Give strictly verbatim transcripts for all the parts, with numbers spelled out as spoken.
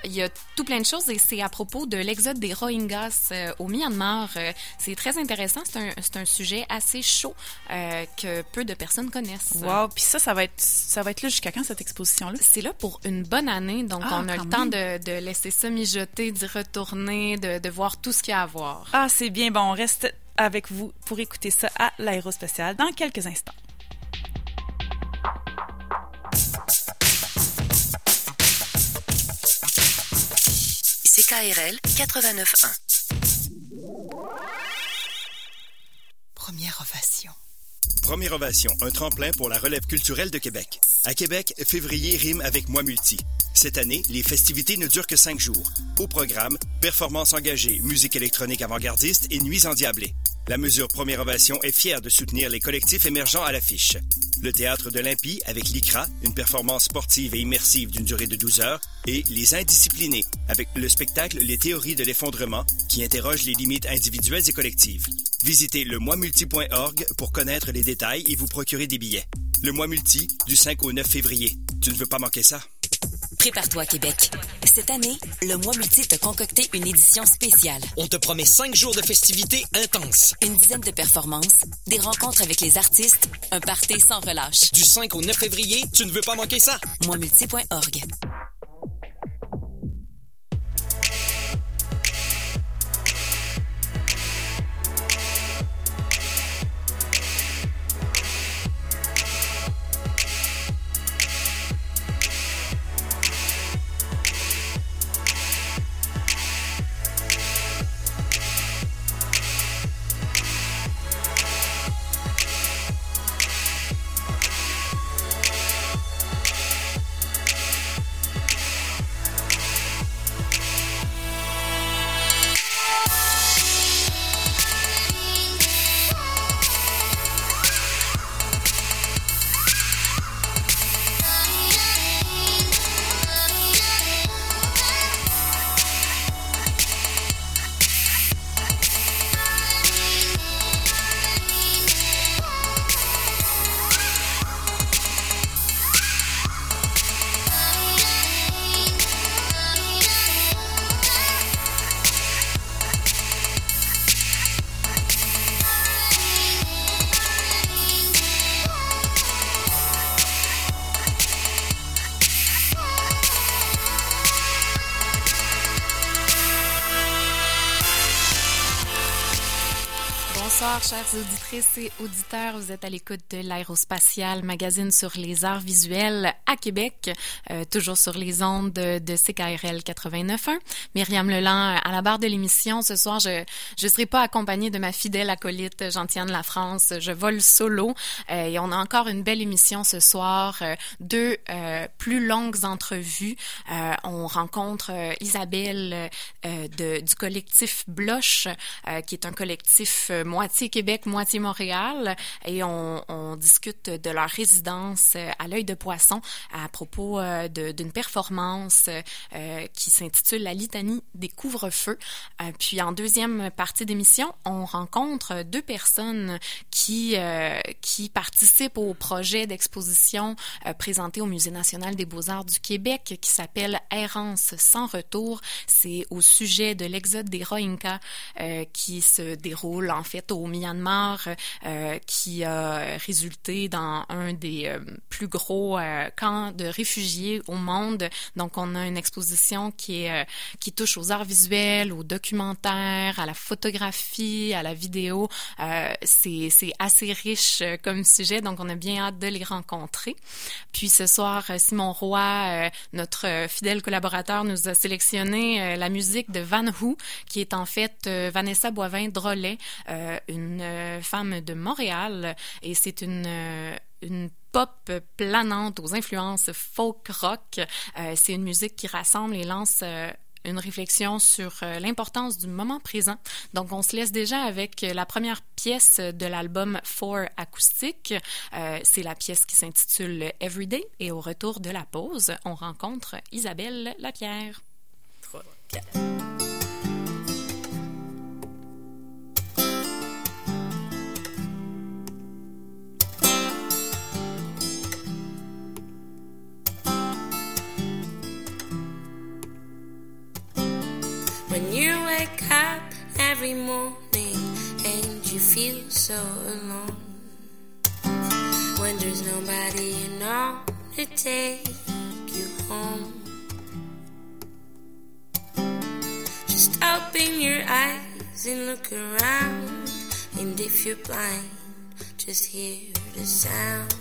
il y a tout plein de choses et c'est à propos de l'exode des Rohingyas euh, au Myanmar. Euh, c'est très intéressant. C'est un, c'est un sujet assez chaud euh, que peu de personnes connaissent. Wow! Puis ça, ça va être, ça va être là jusqu'à quand, cette exposition-là? C'est là pour une bonne année, donc ah, on a le même. temps de, de laisser ça mijoter, d'y retourner, de, de voir tout ce qu'il y a à voir. Ah, c'est bien. Bon, on reste avec vous pour écouter ça à l'Aérospatiale dans quelques instants. C K R L quatre-vingt-neuf un. Première ovation. Première ovation, un tremplin pour la relève culturelle de Québec. À Québec, février rime avec Mois Multi. Cette année, les festivités ne durent que cinq jours. Au programme, performances engagées, musique électronique avant-gardiste et nuits endiablées. La mesure Première Ovation est fière de soutenir les collectifs émergents à l'affiche. Le Théâtre de l'Impie avec l'I C R A, une performance sportive et immersive d'une durée de douze heures, et Les Indisciplinés avec le spectacle Les Théories de l'effondrement qui interroge les limites individuelles et collectives. Visitez le mois multi point org pour connaître les détails et vous procurer des billets. Le Mois Multi, du cinq au neuf février. Tu ne veux pas manquer ça? Prépare-toi, Québec. Cette année, le Mois Multi t'a concocté une édition spéciale. On te promet cinq jours de festivités intenses. Une dizaine de performances, des rencontres avec les artistes, un party sans relâche. Du cinq au neuf février, tu ne veux pas manquer ça? mois multi point org. Bonsoir, chères auditrices et auditeurs. Vous êtes à l'écoute de l'Aérospatiale, magazine sur les arts visuels à Québec, euh, toujours sur les ondes de, de C K R L quatre-vingt-neuf un. Myriam Leland à la barre de l'émission. Ce soir, je je serai pas accompagnée de ma fidèle acolyte Gentiane Lafrance. Je vole solo euh, et on a encore une belle émission ce soir. Euh, deux euh, plus longues entrevues. Euh, on rencontre euh, Isabelle euh, de, du collectif Bloche, euh, qui est un collectif euh, moitié Québec, moitié Montréal, et on, on discute de leur résidence à l'Œil de Poisson à propos euh, de, d'une performance euh, qui s'intitule La litanie des couvre-feux. Euh, puis en deuxième partie d'émission, on rencontre deux personnes qui euh, qui participent au projet d'exposition euh, présenté au Musée national des beaux-arts du Québec qui s'appelle Errance sans retour. C'est au sujet de l'exode des Rohingyas euh, qui se déroule en fait au Myanmar, euh, qui a résulté dans un des euh, plus gros euh, camps de réfugiés au monde. Donc, on a une exposition qui est euh, qui touche aux arts visuels, aux documentaires, à la photographie, à la vidéo. Euh, c'est c'est assez riche euh, comme sujet, donc on a bien hâte de les rencontrer. Puis ce soir, Simon Roy, euh, notre euh, fidèle collaborateur, nous a sélectionné euh, la musique de Van Who, qui est en fait euh, Vanessa Boivin-Drolet, euh, une euh, femme de Montréal, et c'est une euh, une pop planante aux influences folk rock. Euh, c'est une musique qui rassemble et lance euh, une réflexion sur euh, l'importance du moment présent. Donc, on se laisse déjà avec la première pièce de l'album Four acoustique. Euh, c'est la pièce qui s'intitule Everyday. Et au retour de la pause, on rencontre Isabelle Lapierre. trois, quatre. When you wake up every morning and you feel so alone, when there's nobody you know to take you home, just open your eyes and look around, and if you're blind, just hear the sounds.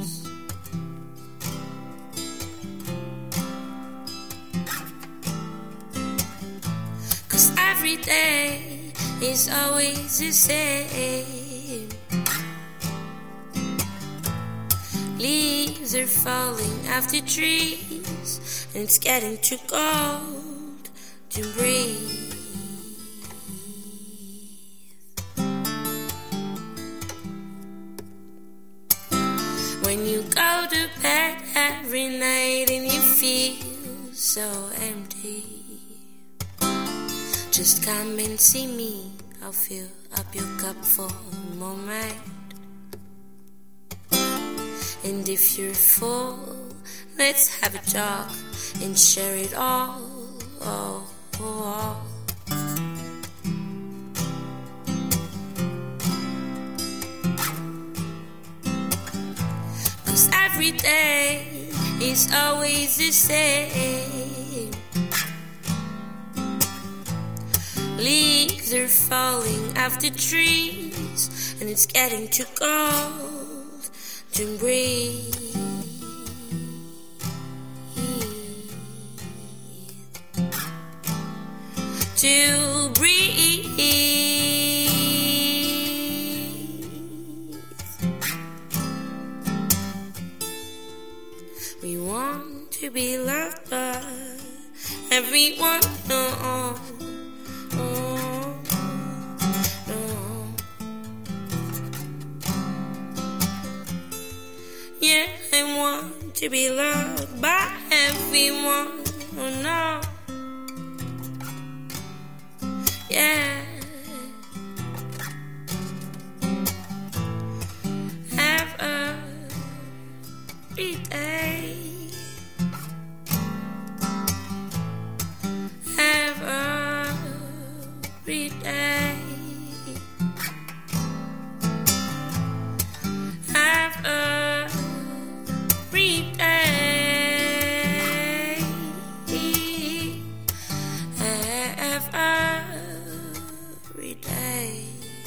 Cause every day is always the same. Leaves are falling off the trees, and it's getting too cold to breathe. When you go to bed every night and you feel so empty, just come and see me, I'll fill up your cup for a moment. And if you're full, let's have a talk and share it all, all, all. Cause every day is always the same. Leaves are falling off the trees, and it's getting too cold to breathe. To breathe. We want to be loved by everyone. No. Yeah, I want to be loved by everyone. Oh no. Yeah. Have a great day. Have a great day. Have a every day, every day,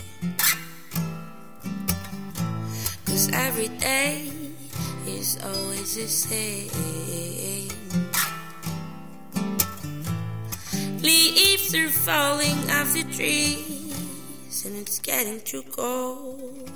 'cause every day is always the same. Leaves are falling off the trees, and it's getting too cold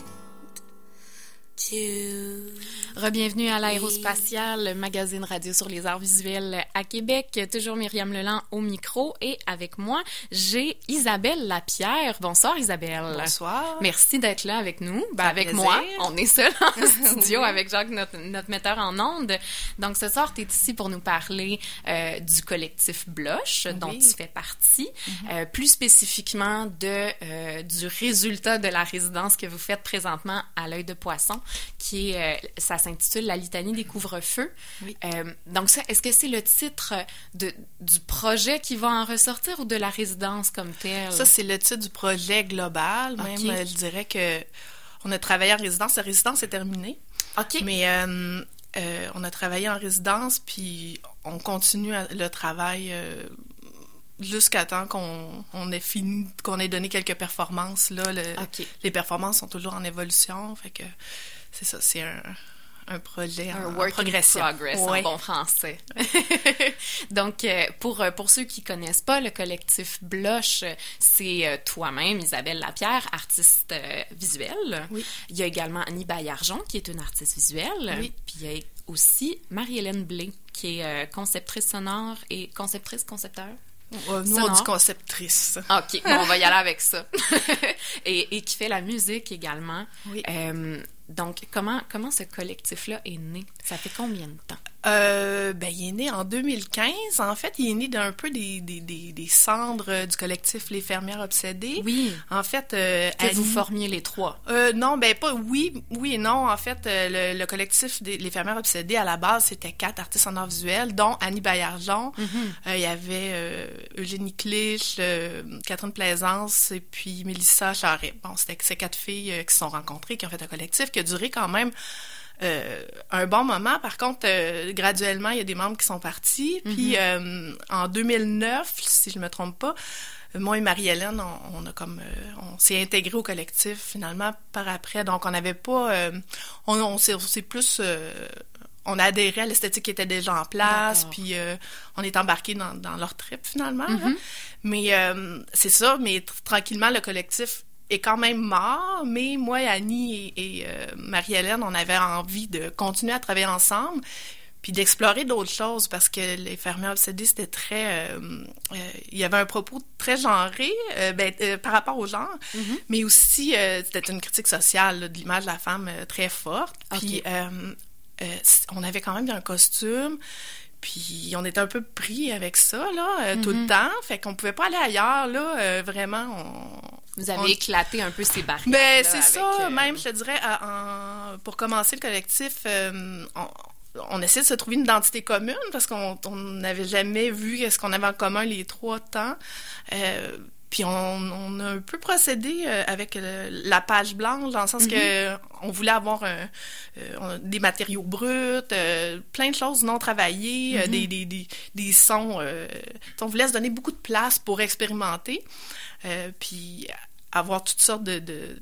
to... Rebienvenue à l'Aérospatiale, le magazine radio sur les arts visuels à Québec. Toujours Myriam Leland au micro, et avec moi, j'ai Isabelle Lapierre. Bonsoir Isabelle. Bonsoir. Merci d'être là avec nous. Ben, avec plaisir. moi, on est seul en studio oui. avec Jacques, notre, notre metteur en ondes. Donc ce soir, tu es ici pour nous parler euh, du collectif Blush, oui. dont tu fais partie, mm-hmm. euh, plus spécifiquement de euh, du résultat de la résidence que vous faites présentement à l'Œil de Poisson, qui est, euh, ça s'intitule La litanie des couvre-feux. Oui. Euh, donc ça, est-ce que c'est le titre de, du projet qui va en ressortir ou de la résidence comme telle? Ça, c'est le titre du projet global. Okay. Même, euh, je dirais que on a travaillé en résidence. La résidence est terminée. OK. Mais euh, euh, on a travaillé en résidence, puis on continue à, le travail euh, jusqu'à temps qu'on on ait fini, qu'on ait donné quelques performances. Là, le, okay. Les performances sont toujours en évolution. Fait que c'est ça, c'est un... un projet un en, work en progression. In progress, oui. En bon français. Donc, euh, pour, pour ceux qui connaissent pas le collectif Blush, c'est euh, toi-même, Isabelle Lapierre, artiste euh, visuelle. Oui. Il y a également Annie Baillargeon, qui est une artiste visuelle. Oui. Puis il y a aussi Marie-Hélène Blais, qui est euh, conceptrice sonore et conceptrice, concepteur. Euh, nous, sonore. On dit conceptrice. OK, bon, on va y aller avec ça. et, et qui fait la musique également. Oui. Euh, Donc, comment, comment ce collectif-là est né? Ça fait combien de temps? Euh, ben, il est né en deux mille quinze. En fait, il est né d'un peu des, des, des, des cendres du collectif Les Fermières Obsédées. Oui. En fait... Euh, que Annie... vous formiez les trois. Euh, non, ben pas... Oui, oui et non. En fait, euh, le, le collectif des Les Fermières Obsédées, à la base, c'était quatre artistes en art visuel, dont Annie Baillargeon. Mm-hmm. Euh, il y avait euh, Eugénie Clich, euh, Catherine Plaisance et puis Mélissa Charret. Bon, c'était ces quatre filles euh, qui se sont rencontrées, qui ont fait un collectif qui a duré quand même Euh, un bon moment. Par contre, euh, graduellement, il y a des membres qui sont partis. Mm-hmm. Puis, euh, en deux mille neuf, si je me trompe pas, moi et Marie-Hélène, on, on a comme, euh, on s'est intégrés au collectif finalement par après. Donc, on n'avait pas, euh, on, on, s'est, on s'est plus, euh, on a adhéré à l'esthétique qui était déjà en place. D'accord. Puis, euh, on est embarqués dans, dans leur trip finalement. Mm-hmm. Hein. Mais euh, c'est ça. Mais t- tranquillement, le collectif est quand même mort, mais moi, Annie et, et euh, Marie-Hélène, on avait envie de continuer à travailler ensemble, puis d'explorer d'autres choses, parce que Les Fermières Obsédées, c'était très... Euh, euh, il y avait un propos très genré euh, ben, euh, par rapport au genre, mm-hmm. mais aussi, euh, c'était une critique sociale là, de l'image de la femme euh, très forte. Puis, okay. euh, euh, on avait quand même un costume, puis on était un peu pris avec ça, là, euh, mm-hmm. tout le temps, fait qu'on pouvait pas aller ailleurs, là, euh, vraiment, on... Vous avez on... éclaté un peu ces barrières. Ben, c'est ça, euh... même, je te dirais, en... pour commencer le collectif, euh, on... on essaie de se trouver une identité commune parce qu'on n'avait jamais vu ce qu'on avait en commun les trois temps. Euh, puis on, on a un peu procédé euh, avec le, la page blanche, dans le sens mm-hmm. que on voulait avoir un, euh, des matériaux bruts, euh, plein de choses non travaillées, mm-hmm. euh, des, des, des, des sons. Euh, on voulait se donner beaucoup de place pour expérimenter. Euh, puis avoir toutes sortes de, de,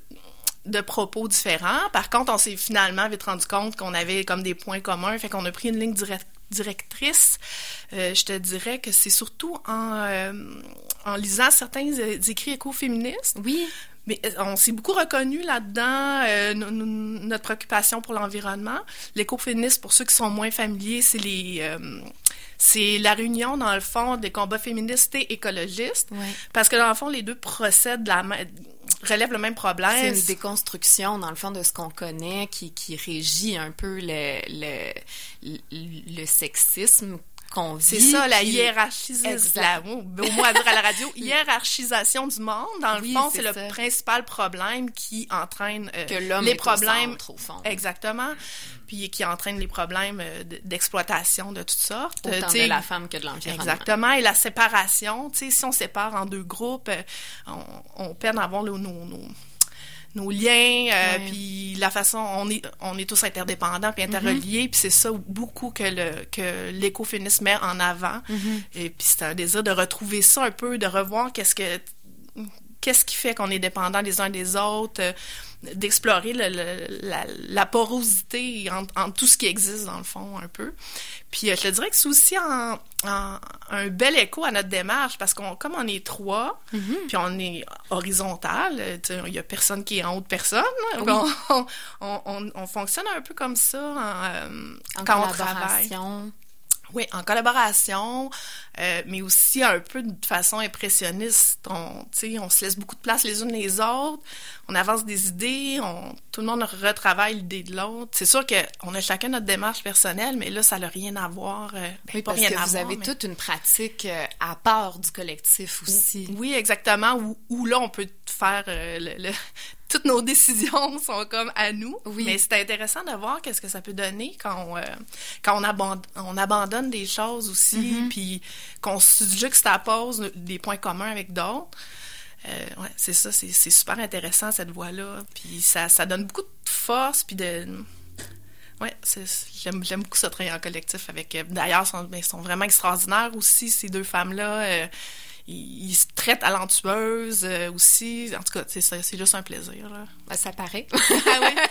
de propos différents. Par contre, on s'est finalement vite rendu compte qu'on avait comme des points communs, fait qu'on a pris une ligne direct, directrice. Euh, je te dirais que c'est surtout en, euh, en lisant certains écrits écoféministes. Oui. Mais on s'est beaucoup reconnu là-dedans, euh, no, no, notre préoccupation pour l'environnement. L'écoféminisme, pour ceux qui sont moins familiers, c'est les... Euh, c'est la réunion, dans le fond, des combats féministes et écologistes. Ouais. Parce que, dans le fond, les deux procèdent de la même... relèvent le même problème. C'est une déconstruction, dans le fond, de ce qu'on connaît, qui, qui régit un peu le, le, le, le sexisme qu'on vit. C'est ça, la hiérarchisation, la, au mot à dire à la radio, hiérarchisation du monde. Dans le oui, fond, c'est, c'est le principal problème qui entraîne euh, que l'homme les est problèmes. Au centre, au fond. Exactement. Puis qui entraîne les problèmes d'exploitation de toutes sortes. Autant t'sais, de la femme que de l'environnement. Exactement. Et la séparation, tu sais, si on sépare en deux groupes, on, on peine à avoir nos, nos, nos, nos liens, euh, ouais. Puis la façon, on est, on est tous interdépendants puis interreliés, mm-hmm. Puis c'est ça beaucoup que, le, que l'écoféminisme met en avant. Mm-hmm. Et puis c'est un désir de retrouver ça un peu, de revoir qu'est-ce que... Qu'est-ce qui fait qu'on est dépendants les uns des autres, euh, d'explorer le, le, la, la porosité entre, entre tout ce qui existe, dans le fond, un peu. Puis euh, je te dirais que c'est aussi en, en, un bel écho à notre démarche, parce qu'on comme on est trois, mm-hmm. Puis on est horizontal, il y a personne qui est en haut de personne, oui. on, on, on, on fonctionne un peu comme ça en, euh, en quand on travaille. Oui, en collaboration, euh, mais aussi un peu de façon impressionniste. On, tu sais, on se laisse beaucoup de place les unes les autres. On avance des idées. On, tout le monde retravaille l'idée de l'autre. C'est sûr qu'on a chacun notre démarche personnelle, mais là, ça n'a rien à voir. Euh, ben, oui, pas parce rien que à vous voir, avez mais... toute une pratique euh, à part du collectif aussi. Oui, exactement. Où, où là, on peut faire euh, le... le toutes nos décisions sont comme à nous, oui. Mais c'est intéressant de voir qu'est-ce que ça peut donner quand on, euh, quand on, abandonne, on abandonne des choses aussi, mm-hmm. Puis qu'on se juxtapose des points communs avec d'autres. Euh, ouais, c'est ça, c'est, c'est super intéressant cette voie-là, puis ça, ça donne beaucoup de force, puis de... Ouais, c'est, j'aime, j'aime beaucoup ça travailler en collectif avec... D'ailleurs, ils sont, ben, sont vraiment extraordinaires aussi, ces deux femmes-là. Euh, Ils sont très talentueuses euh, aussi. En tout cas, c'est, c'est juste un plaisir. Là. Ben, ça paraît. Ah oui.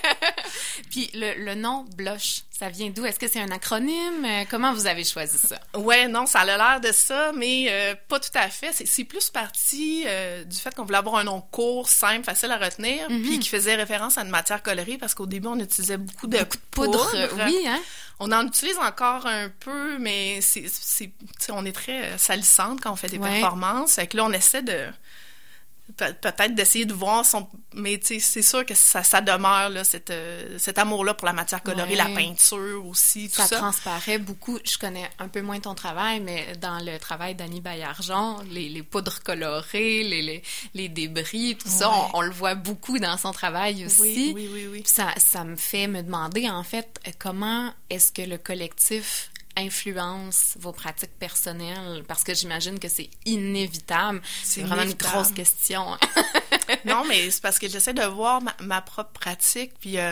Puis le, le nom Blush, ça vient d'où? Est-ce que c'est un acronyme? Comment vous avez choisi ça? Ouais, non, ça a l'air de ça, mais euh, pas tout à fait. C'est, c'est plus parti euh, du fait qu'on voulait avoir un nom court, simple, facile à retenir, mm-hmm. Puis qui faisait référence à une matière colorée, parce qu'au début, on utilisait beaucoup de, beaucoup de poudre. poudre. Oui, hein? On en utilise encore un peu, mais c'est, c'est, on est très salissante quand on fait des ouais. performances. Fait que là, on essaie de, pe- peut-être d'essayer de voir son... Mais tu sais, c'est sûr que ça, ça demeure, là, cette, euh, cet amour-là pour la matière colorée, ouais. La peinture aussi, tout ça. Ça transparaît beaucoup. Je connais un peu moins ton travail, mais dans le travail d'Annie Baillargeon, les, les poudres colorées, les, les, les débris, tout ouais. ça, on, on le voit beaucoup dans son travail aussi. Oui, oui, oui. oui. Ça, ça me fait me demander, en fait, comment est-ce que le collectif influence vos pratiques personnelles? Parce que j'imagine que c'est inévitable. C'est, c'est vraiment inévitable. Une grosse question. Non, mais c'est parce que j'essaie de voir ma, ma propre pratique, puis euh,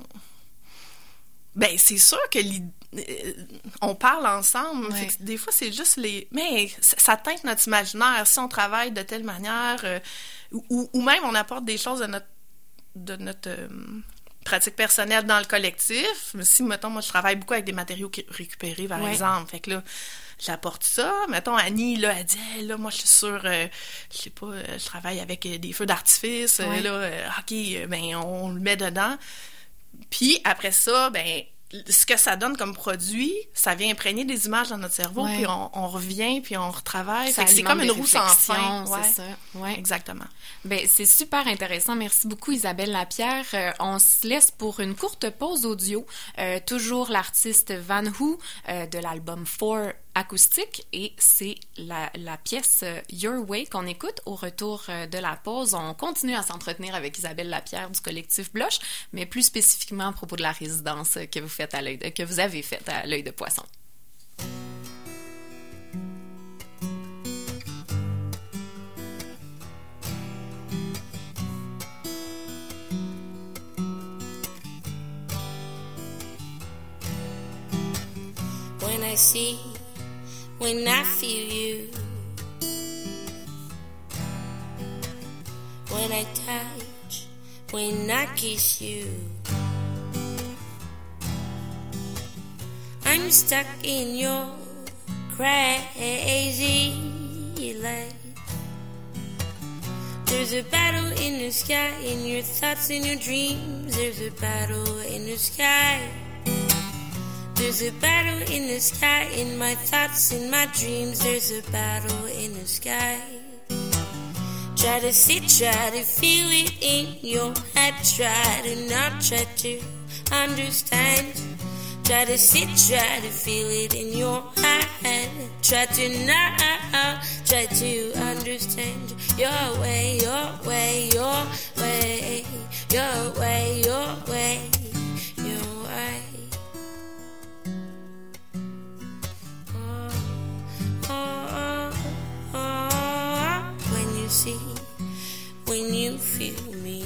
ben c'est sûr que euh, on parle ensemble. Ouais. Fait que des fois, c'est juste les... Mais ça, ça teinte notre imaginaire. Si on travaille de telle manière, euh, ou, ou même on apporte des choses de notre, de notre euh, pratique personnelle dans le collectif. Si, mettons, moi, je travaille beaucoup avec des matériaux récupérés, par ouais. exemple. Fait que là, j'apporte ça. Mettons, Annie, là, elle dit, hey, là, moi, je suis sûre, euh, je sais pas, euh, je travaille avec euh, des feux d'artifice. Ouais. Euh, là, euh, OK, euh, ben, on le met dedans. Puis, après ça, ben, ce que ça donne comme produit, ça vient imprégner des images dans notre cerveau, ouais. puis on, on revient, puis on retravaille. Fait que c'est comme une roue sans fin. Ouais. C'est ça. Ouais. Exactement. Ben, c'est super intéressant. Merci beaucoup, Isabelle Lapierre. Euh, on se laisse pour une courte pause audio. Euh, toujours l'artiste Van Who euh, de l'album Four acoustique, et c'est la, la pièce Your Way qu'on écoute. Au retour de la pause, on continue à s'entretenir avec Isabelle Lapierre du collectif Bloche, mais plus spécifiquement à propos de la résidence que vous faites à l'œil de, que vous avez faite à l'Œil de Poisson. When I see When I feel you, when I touch, when I kiss you, I'm stuck in your crazy life. There's a battle in the sky, in your thoughts, in your dreams. There's a battle in the sky. There's a battle in the sky, in my thoughts, in my dreams. There's a battle in the sky. Try to sit, try to feel it in your head. Try to not try to understand. Try to sit, try to feel it in your head. Try to not, try to understand. Your way, your way, your way. Your way, your way, your way. See, when you feel me,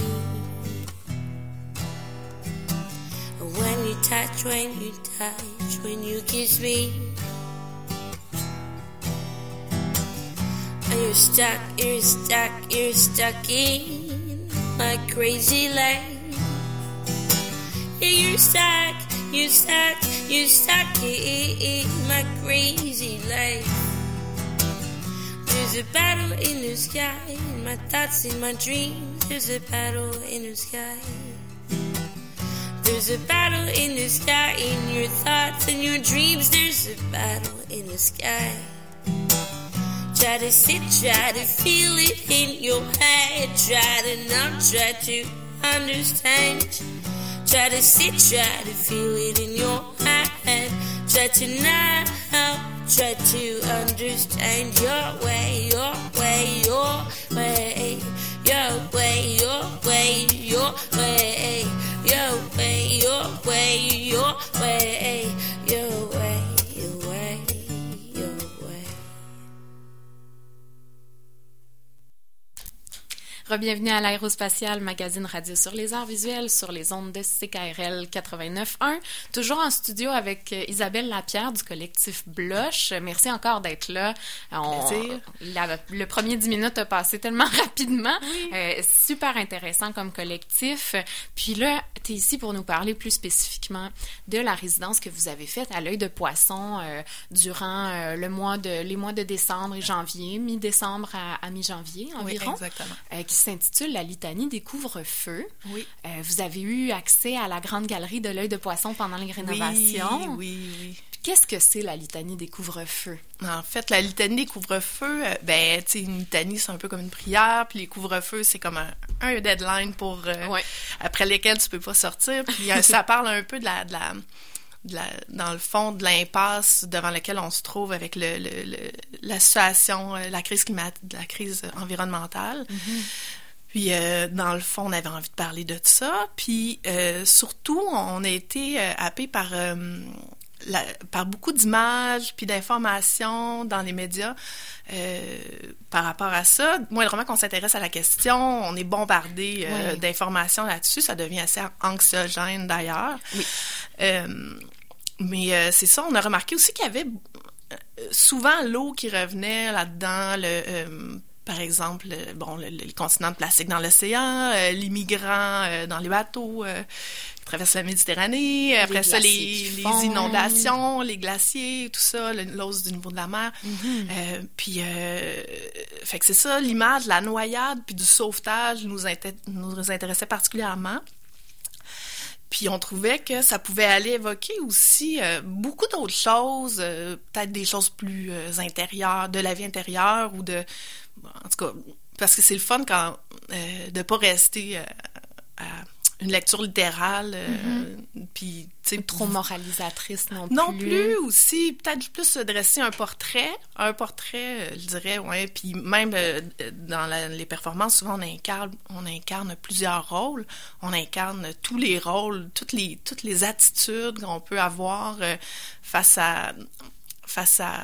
when you touch, when you touch, when you kiss me, and you're stuck, you're stuck, you're stuck in my crazy life. Yeah, you're stuck, you're stuck, you're stuck in my crazy life. There's a battle in the sky, in my thoughts, in my dreams. There's a battle in the sky. There's a battle in the sky, in your thoughts and your dreams. There's a battle in the sky. Try to sit, try to feel it in your head. Try to not try to understand. Try to sit, try to feel it in your head. Try to not try to understand your way, your way, your way, your way, your way, your way, your way, your way, your way, your way, your way, your way. Re-bienvenue à l'Aérospatiale, magazine radio sur les arts visuels, sur les ondes de C K R L quatre-vingt-neuf point un. Toujours en studio avec Isabelle Lapierre du collectif Bloche. Merci encore d'être là. On, la, le premier dix minutes a passé tellement rapidement. Oui. Euh, super intéressant comme collectif. Puis là, tu es ici pour nous parler plus spécifiquement de la résidence que vous avez faite à l'Œil de Poisson euh, durant euh, le mois de, les mois de décembre et janvier, mi-décembre à, à mi-janvier environ. Oui, exactement. Euh, qui s'intitule La litanie des couvre-feux. Oui. Euh, vous avez eu accès à la grande galerie de l'Œil de Poisson pendant les rénovations. Oui, oui, oui. Puis Qu'est-ce que c'est la litanie des couvre-feux? En fait, la litanie des couvre-feux, euh, ben, tu sais, une litanie, c'est un peu comme une prière, puis les couvre-feux, c'est comme un, un deadline pour euh, ouais. après lesquels tu peux pas sortir. Puis euh, ça parle un peu de la, de la, de la, dans le fond, de l'impasse devant laquelle on se trouve avec le, le, le la situation, la crise climatique, la crise environnementale. Mm-hmm. Puis, euh, dans le fond, on avait envie de parler de ça. Puis, euh, surtout, on a été euh, happés par, euh, la, par beaucoup d'images puis d'informations dans les médias euh, par rapport à ça. Moindrement qu'on s'intéresse à la question, on est bombardé euh, oui. d'informations là-dessus. Ça devient assez anxiogène, d'ailleurs. Oui. Euh, mais euh, c'est ça, on a remarqué aussi qu'il y avait souvent l'eau qui revenait là-dedans, le... Euh, par exemple, bon, le, les continents de plastique dans l'océan, euh, les migrants euh, dans les bateaux euh, qui traversent la Méditerranée, après ça, les, les inondations, les glaciers, tout ça, l'hausse du niveau de la mer. Mm-hmm. Euh, puis, euh, fait que c'est ça, l'image, la noyade, puis du sauvetage nous, inté- nous intéressait particulièrement. Puis on trouvait que ça pouvait aller évoquer aussi euh, beaucoup d'autres choses, euh, peut-être des choses plus euh, intérieures, de la vie intérieure ou de... En tout cas, parce que c'est le fun quand euh, de pas rester euh, à une lecture littérale, euh, mm-hmm. puis tu sais trop moralisatrice non plus. Non plus aussi, peut-être plus se dresser un portrait, un portrait, je dirais, ouais. Puis même euh, dans la, les performances, souvent on incarne, on incarne plusieurs rôles, on incarne tous les rôles, toutes les toutes les attitudes qu'on peut avoir euh, face à face à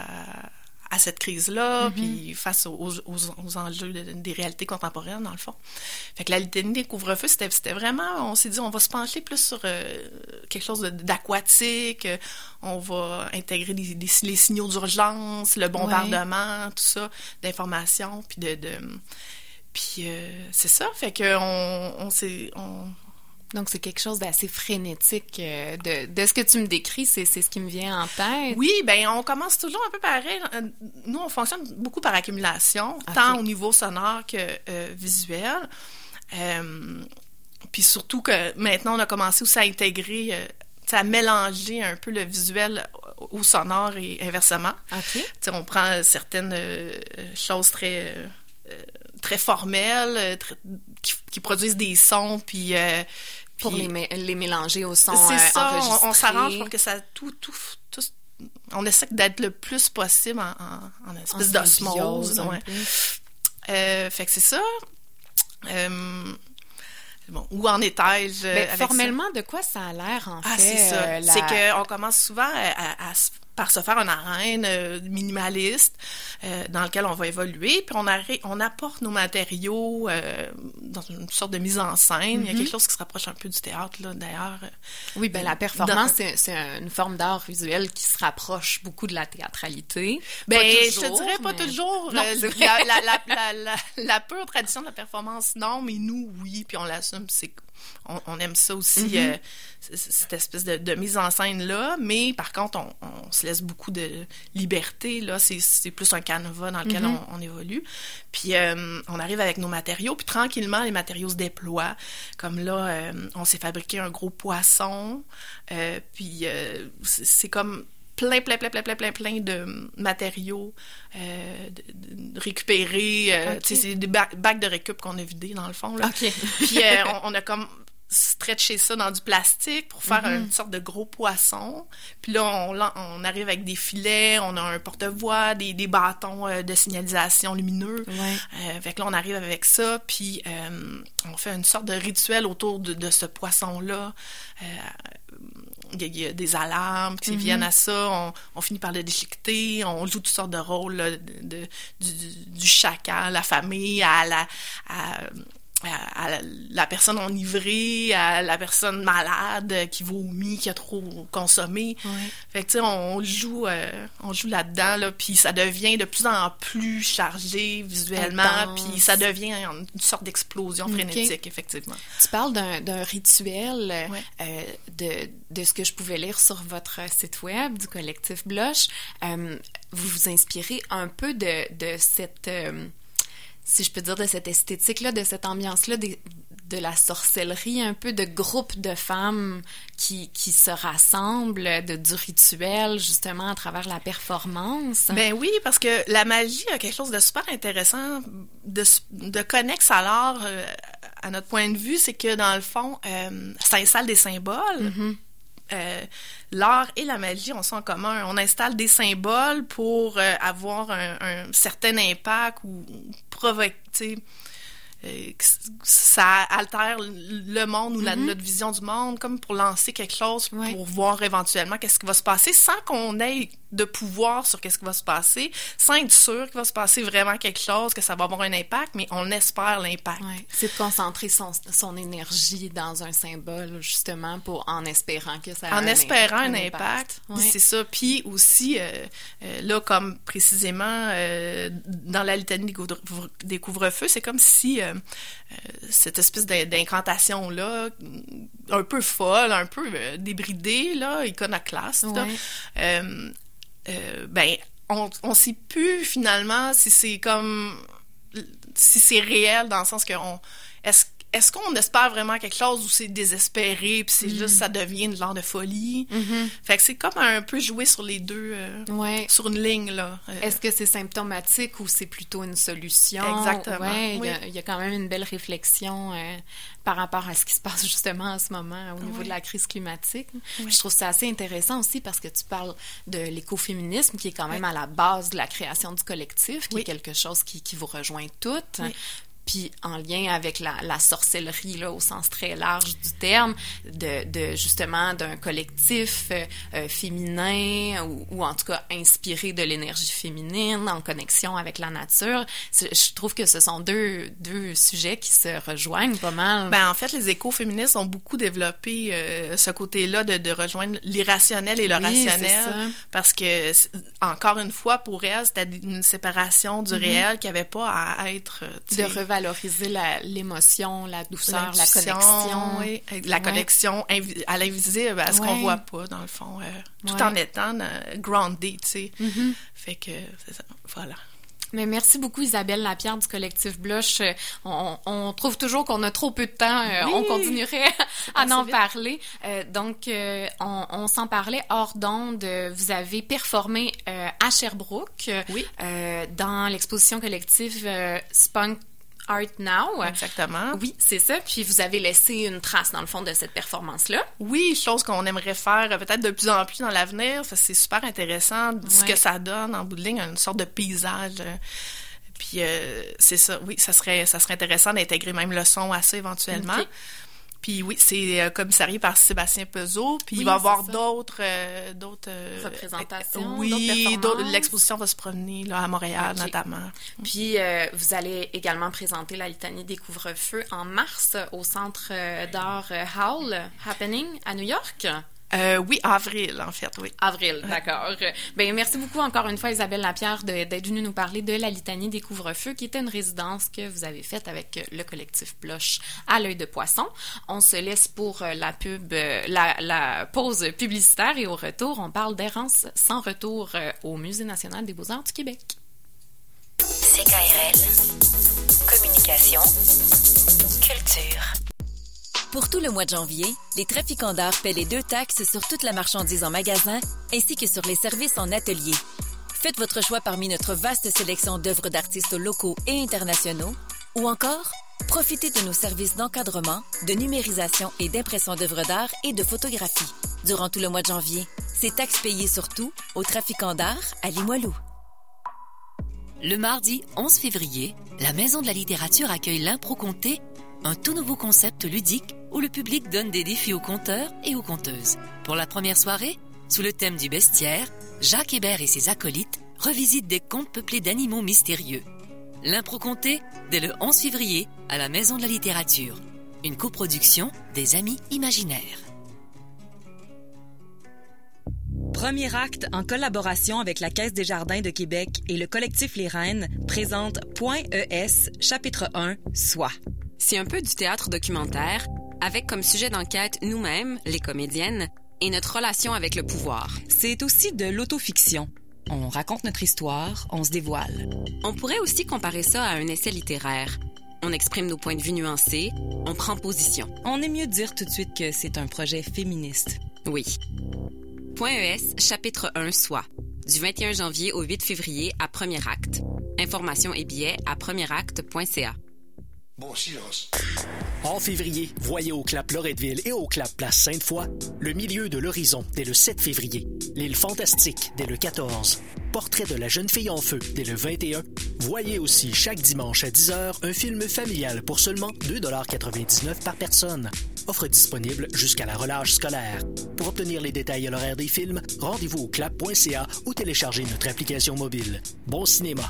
à cette crise-là, mm-hmm. puis face aux, aux, aux enjeux de, des réalités contemporaines, dans le fond. Fait que la litanie des couvre-feux, c'était, c'était vraiment... On s'est dit, on va se pencher plus sur euh, quelque chose de, d'aquatique, euh, on va intégrer des, des, les signaux d'urgence, le bombardement, ouais. tout ça, d'informations, puis de... de puis euh, c'est ça, fait que on, on s'est... On, Donc, c'est quelque chose d'assez frénétique. Euh, de, de ce que tu me décris, c'est, c'est ce qui me vient en tête. Oui, bien, on commence toujours un peu pareil. Nous, on fonctionne beaucoup par accumulation, okay. tant au niveau sonore que euh, visuel. Euh, puis surtout que maintenant, on a commencé aussi à intégrer, euh, à mélanger un peu le visuel au sonore et inversement. Okay. On prend certaines euh, choses très... Euh, très formelles, très, qui, qui produisent des sons, puis... Euh, pour puis, les, mé- les mélanger au son c'est euh, ça, enregistré. On, on s'arrange pour que ça... Tout, tout, tout, on essaie d'être le plus possible en, en, en espèce en d'osmose. Ouais. Euh, fait que c'est ça. Euh, bon, ou en étage. Ben, avec formellement, ça. De quoi ça a l'air, en ah, fait? C'est ça. Euh, la... C'est qu'on commence souvent à, à, à par se faire une arène euh, minimaliste euh, dans lequel on va évoluer, puis on, arri- on apporte nos matériaux euh, dans une sorte de mise en scène. Mm-hmm. Il y a quelque chose qui se rapproche un peu du théâtre, là, d'ailleurs. Oui, bien, la performance, dans... c'est, c'est une forme d'art visuel qui se rapproche beaucoup de la théâtralité. Bien, je te dirais pas mais... toujours. Non, euh, la, la, la, la, la, la pure tradition de la performance, non, mais nous, oui, puis on l'assume, c'est On, on aime ça aussi, mm-hmm. euh, cette espèce de, de mise en scène-là, mais par contre, on, on se laisse beaucoup de liberté, là, c'est, c'est plus un canevas dans lequel mm-hmm. on, on évolue. Puis euh, on arrive avec nos matériaux, puis tranquillement, les matériaux se déploient. Comme là, euh, on s'est fabriqué un gros poisson, euh, puis euh, c'est, c'est comme... plein, plein, plein, plein, plein, plein, plein de matériaux euh, de, de récupérés. Euh, okay. C'est des ba- bacs de récup qu'on a vidés, dans le fond. Là. Okay. Puis euh, on, on a comme stretché ça dans du plastique pour faire mm-hmm. une sorte de gros poisson. Puis là, on, on arrive avec des filets, on a un porte-voix, des, des bâtons euh, de signalisation lumineux. Ouais. Euh, fait que là, on arrive avec ça, puis euh, on fait une sorte de rituel autour de, de ce poisson-là. Euh, Il y a des alarmes qui mm-hmm. viennent à ça, on, on finit par le déchiqueter, on joue toutes sortes de rôles là, de, de, du, du chacal, la famille, à la, à, à, à la personne enivrée, à la personne malade qui vomit, qui a trop consommé. Ouais. Fait que tu sais, on joue, euh, on joue là-dedans, là, puis ça devient de plus en plus chargé visuellement, puis ça devient une sorte d'explosion frénétique, okay. effectivement. Tu parles d'un, d'un rituel ouais. euh, de, de ce que je pouvais lire sur votre site web du collectif Blush. Euh, vous vous inspirez un peu de, de cette... Euh, si je peux dire, de cette esthétique-là, de cette ambiance-là, des, de la sorcellerie, un peu de groupes de femmes qui, qui se rassemblent, de, du rituel, justement, à travers la performance. Ben oui, parce que la magie a quelque chose de super intéressant, de, de connexe à l'art, euh, à notre point de vue, c'est que, dans le fond, euh, ça installe des symboles. Mm-hmm. Euh, l'art et la magie ont ça en commun. On installe des symboles pour euh, avoir un, un certain impact ou provoquer, euh, ça altère le monde ou la, mm-hmm. notre vision du monde, comme pour lancer quelque chose, ouais. pour voir éventuellement qu'est-ce qui va se passer sans qu'on ait de pouvoir sur qu'est-ce qui va se passer, sans être sûr qu'il va se passer vraiment quelque chose, que ça va avoir un impact, mais on espère l'impact. Ouais. C'est de concentrer son, son énergie dans un symbole, justement, pour en espérant que ça a en un espérant un un impact. impact. Ouais. C'est ça. Puis aussi, euh, euh, là, comme précisément euh, dans la litanie des, couvre- des couvre-feux, c'est comme si euh, euh, cette espèce d'incantation-là, un peu folle, un peu euh, débridée, là, iconoclaste, ouais. là, euh, Euh, ben, on, on sait plus finalement si c'est comme si c'est réel dans le sens que on est-ce est-ce qu'on espère vraiment quelque chose ou c'est désespéré puis c'est mm-hmm. juste ça devient de l'art de folie. Mm-hmm. Fait que c'est comme un peu jouer sur les deux euh, ouais. sur une ligne là. Euh, est-ce que c'est symptomatique ou c'est plutôt une solution? Exactement. Ouais, oui. il y, y a quand même une belle réflexion euh, par rapport à ce qui se passe justement en ce moment au niveau oui. de la crise climatique. Oui. Je trouve ça assez intéressant aussi parce que tu parles de l'écoféminisme qui est quand même oui. à la base de la création du collectif, qui oui. est quelque chose qui, qui vous rejoint toutes. Oui. Puis en lien avec la, la sorcellerie, là, au sens très large du terme, de, de justement d'un collectif euh, féminin ou, ou en tout cas inspiré de l'énergie féminine, en connexion avec la nature. Je trouve que ce sont deux, deux sujets qui se rejoignent pas mal. Ben en fait, les écoféministes ont beaucoup développé euh, ce côté-là de, de rejoindre l'irrationnel et le oui, rationnel, parce que, encore une fois, pour elles, c'était une séparation du mm-hmm. réel qui n'avait pas à être... De valoriser la, l'émotion, la douceur, la connexion. Oui, la ouais. connexion invi- à l'invisible, à ce ouais. qu'on voit pas, dans le fond, euh, tout ouais. en étant euh, grounded, tu sais. Mm-hmm. Fait que, c'est ça, voilà. Mais merci beaucoup, Isabelle Lapierre du collectif Blush. On, on trouve toujours qu'on a trop peu de temps. Oui. On continuerait à en parler. Euh, donc, euh, on, on s'en parlait hors d'onde. Vous avez performé euh, à Sherbrooke oui. euh, dans l'exposition collective euh, Spunk Art Now. Exactement. Oui, c'est ça. Puis vous avez laissé une trace, dans le fond, de cette performance-là. Oui, chose qu'on aimerait faire peut-être de plus en plus dans l'avenir. C'est super intéressant ouais. ce que ça donne, en bout de ligne, une sorte de paysage. Puis euh, c'est ça, oui, ça serait, ça serait intéressant d'intégrer même le son à ça éventuellement. Okay. Puis oui, c'est euh, commissarié par Sébastien Peuzeau. Puis oui, il va y avoir d'autres... Euh, d'autres euh, représentations, oui, d'autres performances. D'autres, l'exposition va se promener là, à Montréal, okay. notamment. Puis euh, vous allez également présenter la litanie des couvre-feux en mars au Centre d'art Hall Happening à New York. Euh, oui, avril, en fait, oui. Avril, d'accord. Ben merci beaucoup encore une fois, Isabelle Lapierre, de, d'être venue nous parler de la litanie des couvre-feux, qui était une résidence que vous avez faite avec le collectif Blush à l'œil de poisson. On se laisse pour la pub, la, la pause publicitaire et au retour, on parle d'errance sans retour au Musée national des beaux-arts du Québec. C K R L, communication, culture. Pour tout le mois de janvier, les trafiquants d'art paient les deux taxes sur toute la marchandise en magasin ainsi que sur les services en atelier. Faites votre choix parmi notre vaste sélection d'œuvres d'artistes locaux et internationaux ou encore, profitez de nos services d'encadrement, de numérisation et d'impression d'œuvres d'art et de photographie. Durant tout le mois de janvier, c'est taxes payées sur tout au trafiquant d'art à Limoilou. Le mardi onze février, la Maison de la littérature accueille l'Impro Comté, un tout nouveau concept ludique où le public donne des défis aux conteurs et aux conteuses. Pour la première soirée, sous le thème du bestiaire, Jacques Hébert et ses acolytes revisitent des contes peuplés d'animaux mystérieux. L'Impro Comté, dès le onze février, à la Maison de la littérature. Une coproduction des Amis imaginaires. Premier acte en collaboration avec la Caisse des Jardins de Québec et le collectif Les Reines présente Point E S, chapitre un, Soi. C'est un peu du théâtre documentaire, avec comme sujet d'enquête nous-mêmes, les comédiennes, et notre relation avec le pouvoir. C'est aussi de l'autofiction. On raconte notre histoire, on se dévoile. On pourrait aussi comparer ça à un essai littéraire. On exprime nos points de vue nuancés. On prend position. On est mieux de dire tout de suite que c'est un projet féministe. Oui. Point E S, chapitre un, soit. Du vingt et un janvier au huit février à Premier Acte. Informations et billets à premier acte point c a. Bon silence. En février, voyez au Clap Loretteville et au Clap Place Sainte-Foy le milieu de l'horizon dès le sept février, l'île fantastique dès le quatorze, portrait de la jeune fille en feu dès le vingt et un. Voyez aussi chaque dimanche à dix heures un film familial pour seulement deux dollars quatre-vingt-dix-neuf par personne. Offre disponible jusqu'à la relâche scolaire. Pour obtenir les détails et l'horaire des films, rendez-vous au clap point c a ou téléchargez notre application mobile. Bon cinéma!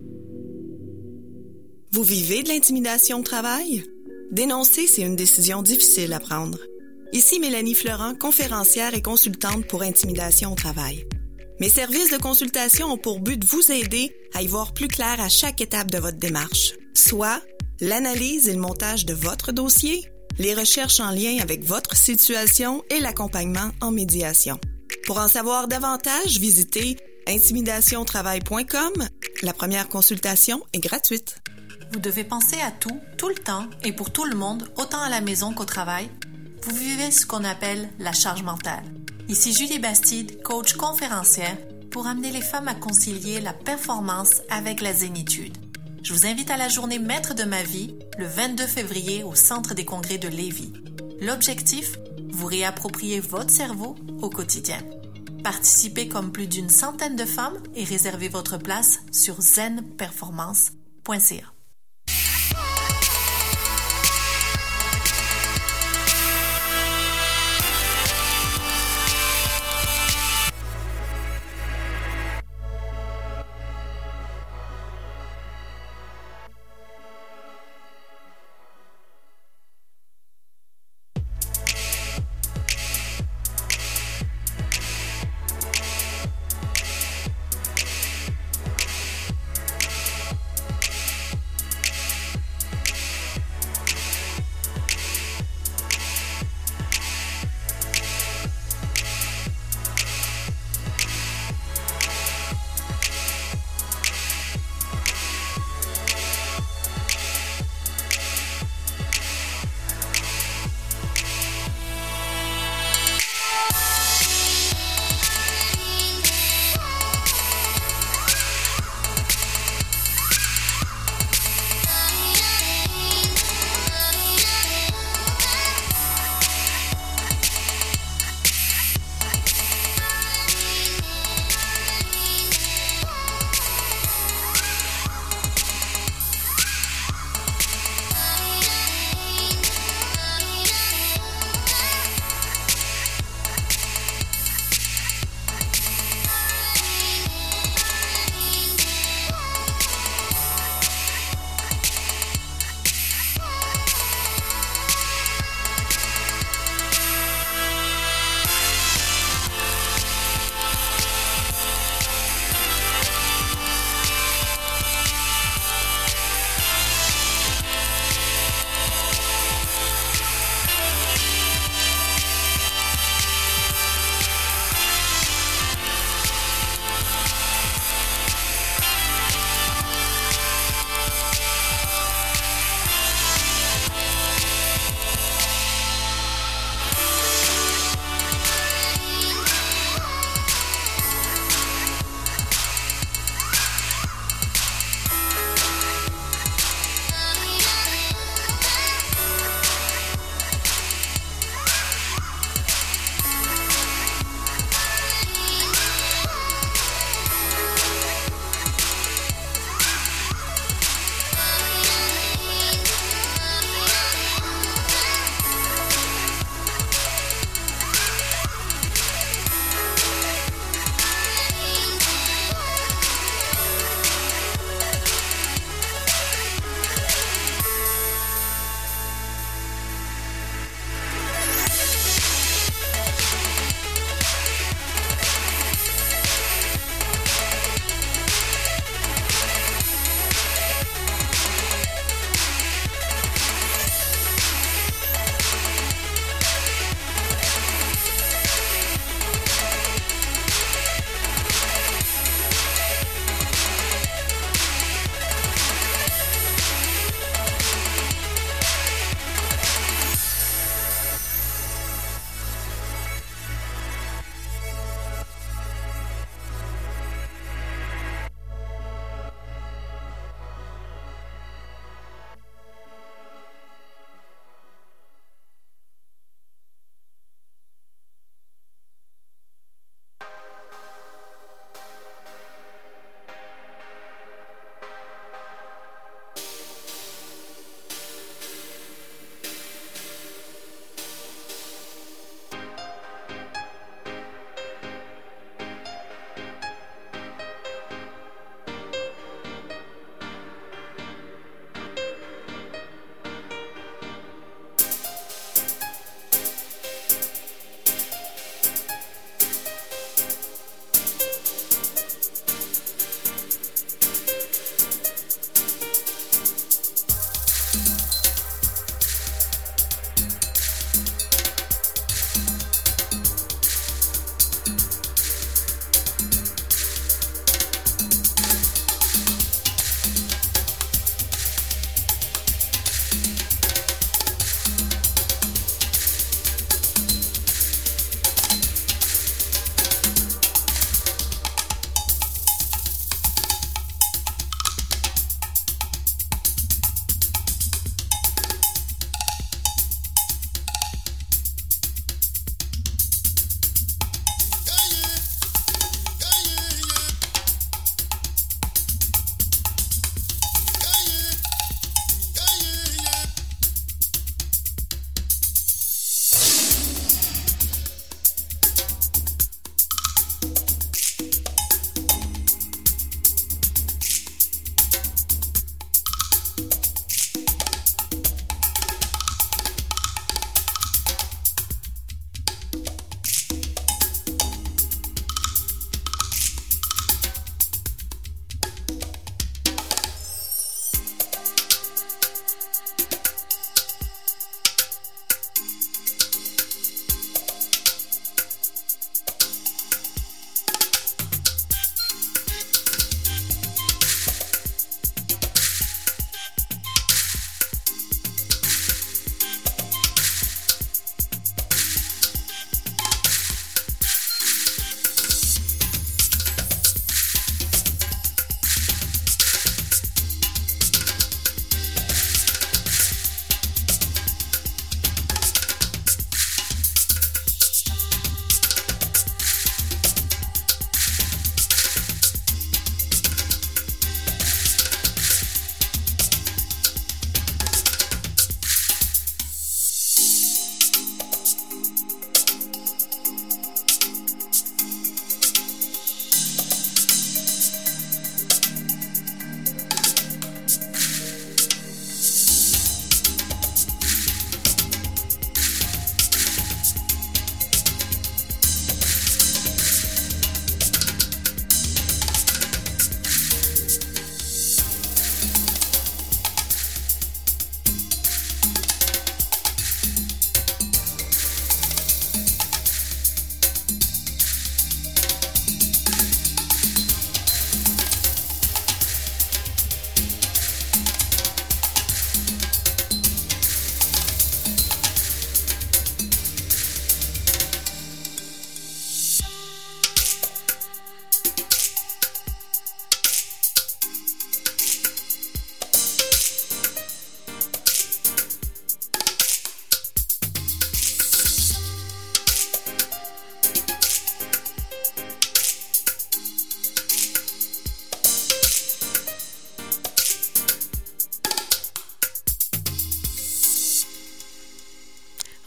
Vous vivez de l'intimidation au travail? Dénoncer, c'est une décision difficile à prendre. Ici Mélanie Florent, conférencière et consultante pour intimidation au travail. Mes services de consultation ont pour but de vous aider à y voir plus clair à chaque étape de votre démarche, soit l'analyse et le montage de votre dossier, les recherches en lien avec votre situation et l'accompagnement en médiation. Pour en savoir davantage, visitez intimidation travail point com. La première consultation est gratuite. Vous devez penser à tout, tout le temps et pour tout le monde, autant à la maison qu'au travail. Vous vivez ce qu'on appelle la charge mentale. Ici Julie Bastide, coach conférencière, pour amener les femmes à concilier la performance avec la zénitude. Je vous invite à la journée Maître de ma vie, le vingt-deux février au Centre des congrès de Lévis. L'objectif, vous réapproprier votre cerveau au quotidien. Participez comme plus d'une centaine de femmes et réservez votre place sur zen performance point c a.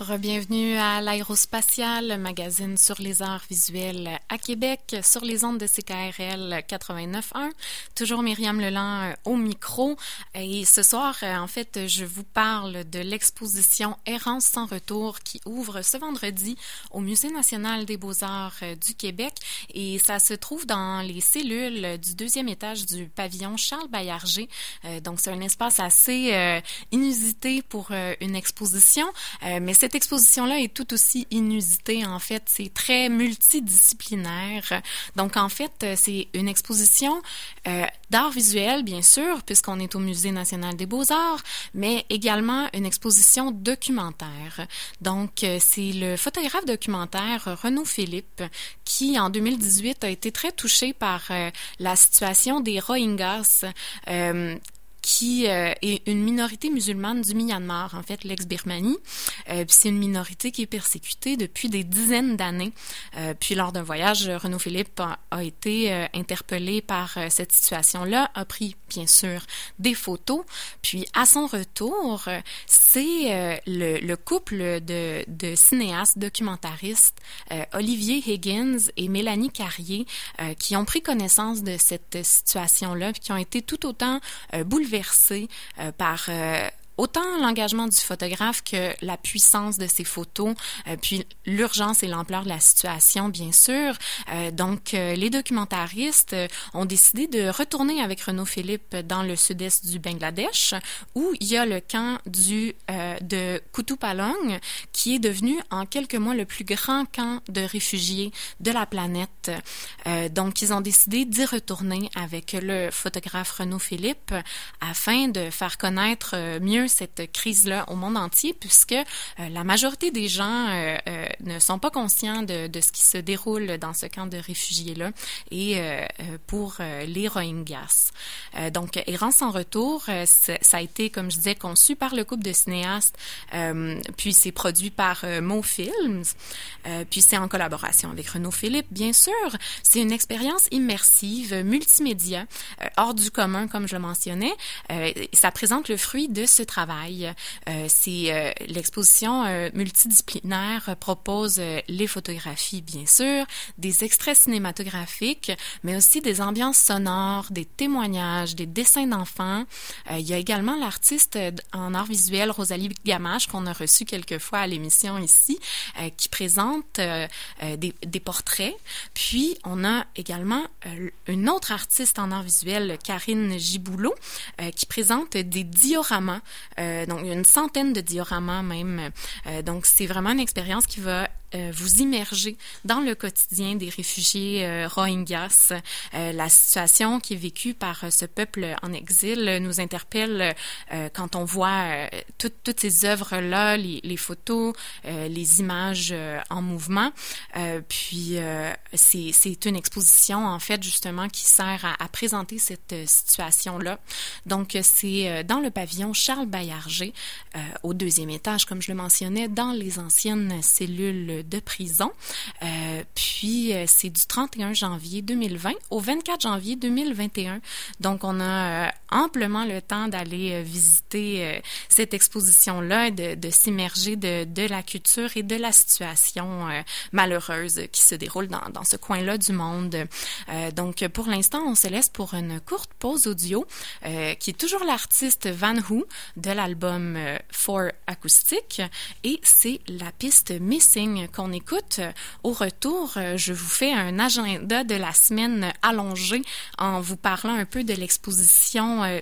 Bienvenue à l'Aérospatiale, magazine sur les arts visuels à Québec, sur les ondes de C K R L quatre-vingt-neuf point un. Toujours Myriam Leland au micro. Et ce soir, en fait, je vous parle de l'exposition Errance sans retour qui ouvre ce vendredi au Musée national des beaux-arts du Québec. Et ça se trouve dans les cellules du deuxième étage du pavillon Charles-Baillarger. Donc, c'est un espace assez euh, inusité pour euh, une exposition, euh, mais cette exposition-là est tout aussi inusitée, en fait. C'est très multidisciplinaire. Donc, en fait, c'est une exposition euh, d'art visuel, bien sûr, puisqu'on est au Musée national des beaux-arts, mais également une exposition documentaire. Donc, euh, c'est le photographe documentaire Renaud Philippe qui, en deux mille dix-huit, a été très touché par euh, la situation des Rohingyas, euh, qui euh, est une minorité musulmane du Myanmar, en fait, l'ex-Birmanie. Euh, puis c'est une minorité qui est persécutée depuis des dizaines d'années. Euh, puis lors d'un voyage, Renaud Philippe a, a été euh, interpellé par euh, cette situation-là, a pris, bien sûr, des photos. Puis à son retour, euh, c'est euh, le, le couple de, de cinéastes documentaristes, euh, Olivier Higgins et Mélanie Carrier, euh, qui ont pris connaissance de cette situation-là, puis qui ont été tout autant euh, bouleversés Versé euh, par euh, autant l'engagement du photographe que la puissance de ses photos, euh, puis l'urgence et l'ampleur de la situation, bien sûr. Euh, donc, euh, les documentaristes euh, ont décidé de retourner avec Renaud Philippe dans le sud-est du Bangladesh, où il y a le camp du euh, de Kutupalong, qui est devenu en quelques mois le plus grand camp de réfugiés de la planète. Euh, donc, ils ont décidé d'y retourner avec le photographe Renaud Philippe afin de faire connaître euh, mieux cette crise-là au monde entier, puisque euh, la majorité des gens euh, euh, ne sont pas conscients de, de ce qui se déroule dans ce camp de réfugiés-là et euh, pour euh, les Rohingyas. Euh, donc, Errance sans retour, euh, ça a été, comme je disais, conçu par le couple de cinéastes, euh, puis c'est produit par euh, Mo Films, euh, puis c'est en collaboration avec Renaud Philippe, bien sûr. C'est une expérience immersive, multimédia, euh, hors du commun, comme je le mentionnais. Euh, ça présente le fruit de ce travail. Euh, c'est euh, l'exposition euh, multidisciplinaire euh, propose euh, les photographies, bien sûr, des extraits cinématographiques, mais aussi des ambiances sonores, des témoignages, des dessins d'enfants. Euh, il y a également l'artiste en art visuel Rosalie Gamache, qu'on a reçu quelques fois à l'émission ici, euh, qui présente euh, euh, des, des portraits. Puis, on a également euh, une autre artiste en art visuel, Karine Giboulot, euh, qui présente des dioramas. Euh, donc, il y a une centaine de dioramas même. Euh, donc, c'est vraiment une expérience qui va euh, vous immerger dans le quotidien des réfugiés euh, Rohingyas. Euh, la situation qui est vécue par euh, ce peuple en exil nous interpelle euh, quand on voit euh, tout, toutes ces œuvres-là, les, les photos, euh, les images euh, en mouvement. Euh, puis, euh, c'est, c'est une exposition, en fait, justement, qui sert à, à présenter cette euh, situation-là. Donc, c'est euh, dans le pavillon Charles-Baillarger, euh, au deuxième étage, comme je le mentionnais, dans les anciennes cellules de prison. Euh, puis, euh, c'est du trente et un janvier deux mille vingt au vingt-quatre janvier deux mille vingt et un. Donc, on a euh, amplement le temps d'aller euh, visiter euh, cette exposition-là, de, de s'immerger de, de la culture et de la situation euh, malheureuse qui se déroule dans, dans ce coin-là du monde. Euh, donc, pour l'instant, on se laisse pour une courte pause audio euh, qui est toujours l'artiste Van Who de l'album euh, Four Acoustic, et c'est la piste Missing qu'on écoute. Au retour, euh, je vous fais un agenda de la semaine allongé en vous parlant un peu de l'exposition euh,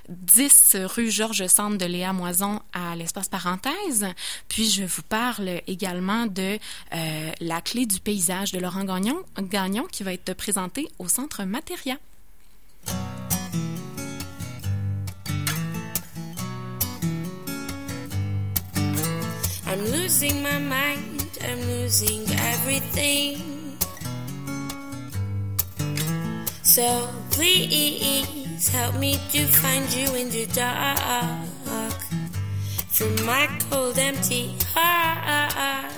dix rue Georges Sand de Léa Moison à l'espace parenthèse. Puis je vous parle également de euh, la clé du paysage de Laurent Gagnon, Gagnon qui va être présentée au Centre Materia. I'm losing my mind, I'm losing everything. So please help me to find you in the dark, from my cold empty heart.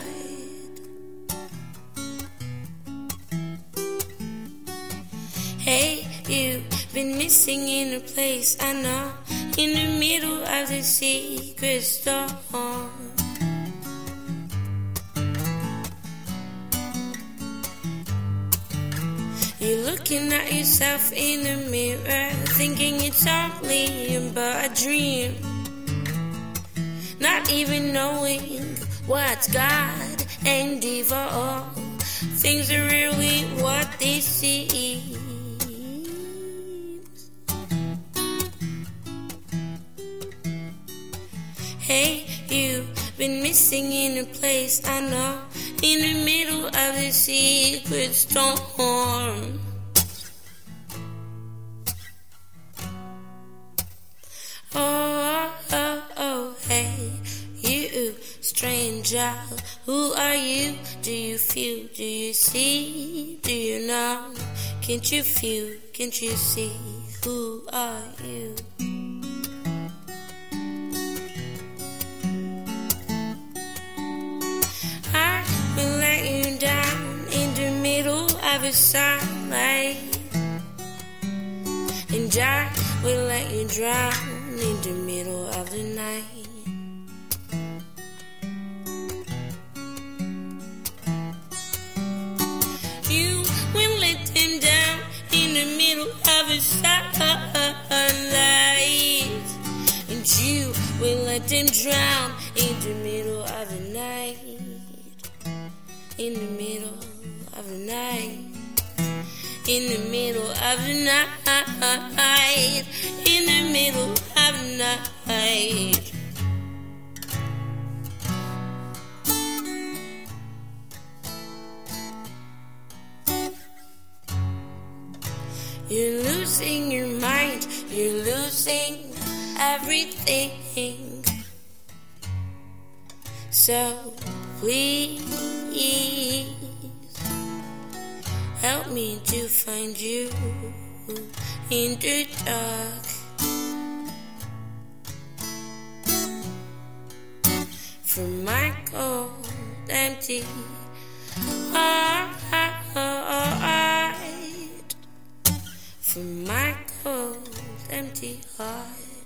Hey, you've been missing in a place I know, in the middle of the secret storm. looking at yourself in the mirror, thinking it's only but a dream. Not even knowing what's God and evil. Things are really what they seem. Hey, you've been missing in a place I know, in the middle of the secret storm. Oh, oh, oh, hey, you, stranger, who are you? Do you feel, do you see, do you know? Can't you feel, can't you see, who are you? I will let you down in the middle of a sunlight, and I will let you drown in the middle of the night. You will let them down in the middle of a sunlight, and you will let them drown in the middle of the night. In the middle of the night. In the middle of the night. In the middle of the night. You're losing your mind. You're losing everything. So please help me to find you in the dark. From my cold, empty heart. From my cold, empty heart.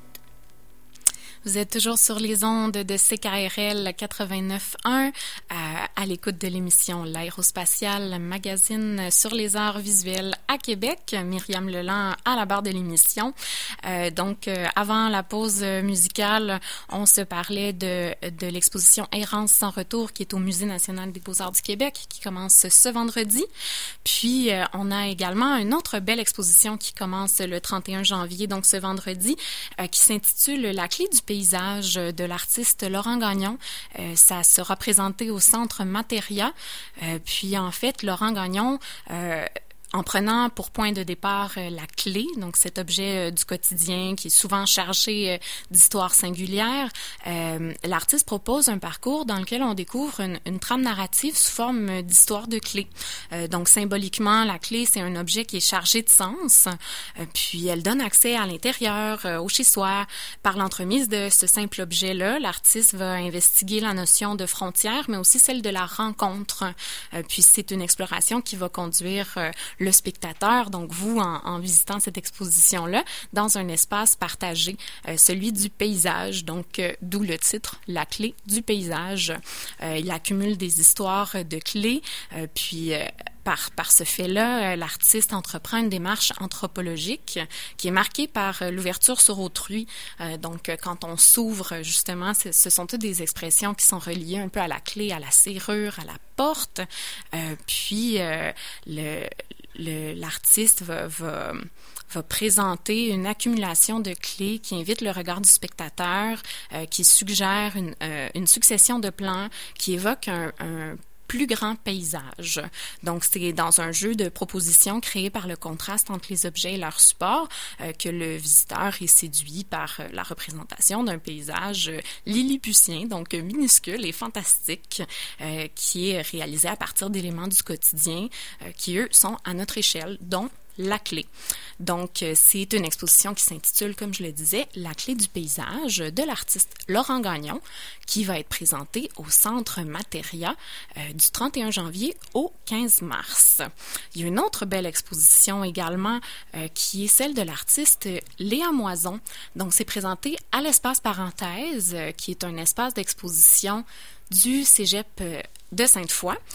Vous êtes toujours sur les ondes de C K R L quatre-vingt-neuf point un à, à l'écoute de l'émission L'Aérospatiale, magazine sur les arts visuels à Québec. Myriam Leland à la barre de l'émission. Euh, donc, euh, avant la pause musicale, on se parlait de, de l'exposition Errance sans retour qui est au Musée national des beaux-arts du Québec qui commence ce vendredi. Puis, euh, on a également une autre belle exposition qui commence le trente et un janvier, donc ce vendredi, euh, qui s'intitule La clé du paysage de l'artiste Laurent Gagnon. Euh, ça sera présenté au Centre Materia. Euh, puis en fait, Laurent Gagnon, euh, en prenant pour point de départ euh, la clé, donc cet objet euh, du quotidien qui est souvent chargé euh, d'histoires singulières, euh, l'artiste propose un parcours dans lequel on découvre une, une trame narrative sous forme d'histoire de clé. Euh, donc symboliquement, la clé, c'est un objet qui est chargé de sens, euh, puis elle donne accès à l'intérieur, euh, au chez-soi. Par l'entremise de ce simple objet-là, l'artiste va investiguer la notion de frontière, mais aussi celle de la rencontre. Euh, puis c'est une exploration qui va conduire euh, le spectateur, donc vous, en, en visitant cette exposition-là, dans un espace partagé, euh, celui du paysage, donc euh, d'où le titre, La clé du paysage. Euh, il accumule des histoires de clés, euh, puis euh, Par, par ce fait-là, l'artiste entreprend une démarche anthropologique qui est marquée par l'ouverture sur autrui. Euh, donc, quand on s'ouvre, justement, ce sont toutes des expressions qui sont reliées un peu à la clé, à la serrure, à la porte. Euh, puis, euh, le, le, l'artiste va... va va présenter une accumulation de clés qui invite le regard du spectateur, euh, qui suggère une, euh, une succession de plans, qui évoque un, un plus grand paysage. Donc, c'est dans un jeu de propositions créé par le contraste entre les objets et leur support euh, que le visiteur est séduit par euh, la représentation d'un paysage euh, lilliputien, donc euh, minuscule et fantastique, euh, qui est réalisé à partir d'éléments du quotidien euh, qui, eux, sont à notre échelle, dont la clé. Donc, c'est une exposition qui s'intitule, comme je le disais, La clé du paysage de l'artiste Laurent Gagnon, qui va être présentée au Centre Materia euh, du trente et un janvier au quinze mars. Il y a une autre belle exposition également euh, qui est celle de l'artiste Léa Moison. Donc, c'est présenté à l'Espace Parenthèse, euh, qui est un espace d'exposition du Cégep euh, de Sainte-Foy.